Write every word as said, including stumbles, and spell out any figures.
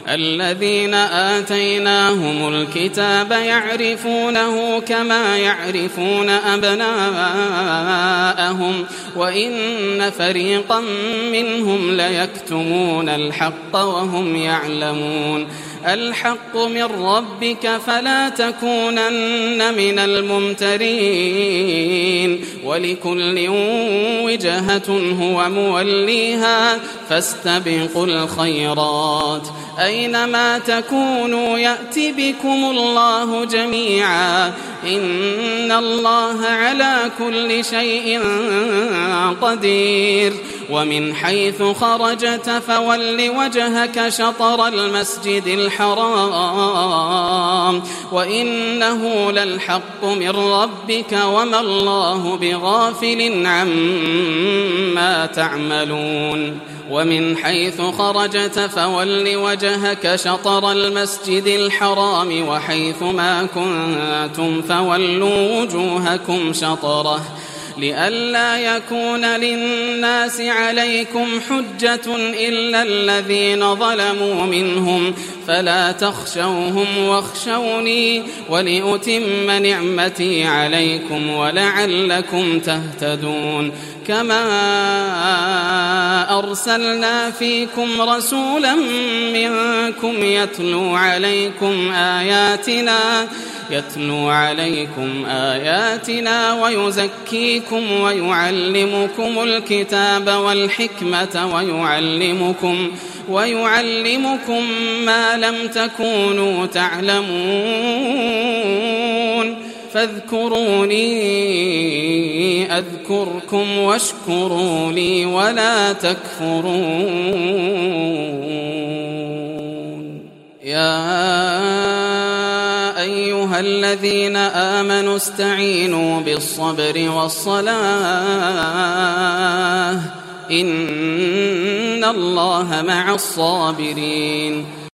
الذين آتيناهم الكتاب يعرفونه كما يعرفون أبناءهم وإن فريقا منهم ليكتمون الحق وهم يعلمون الحق من ربك فلا تكونن من الممترين ولكل وجهة هو موليها فاستبقوا الخيرات أينما تكونوا يأت بكم الله جميعا إن الله على كل شيء قدير ومن حيث خرجت فول وجهك شطر المسجد الحرام وإنه للحق من ربك وما الله بغافل عما تعملون ومن حيث خرجت فول وجهك شطر المسجد الحرام وحيث ما كنتم فولوا وجوهكم شطره لئلا يكون للناس عليكم حجة إلا الذين ظلموا منهم فلا تخشوهم واخشوني ولأتم نعمتي عليكم ولعلكم تهتدون كما أرسلنا فيكم رسولا منكم يتلو عليكم آياتنا يتلو عليكم آياتنا ويزكيكم ويعلمكم الكتاب والحكمة ويعلمكم ويعلمكم ما لم تكونوا تعلمون فاذكروني أذكركم واشكروا لي ولا تكفرون يا أيها الذين آمنوا استعينوا بالصبر والصلاة إن الله مع الصابرين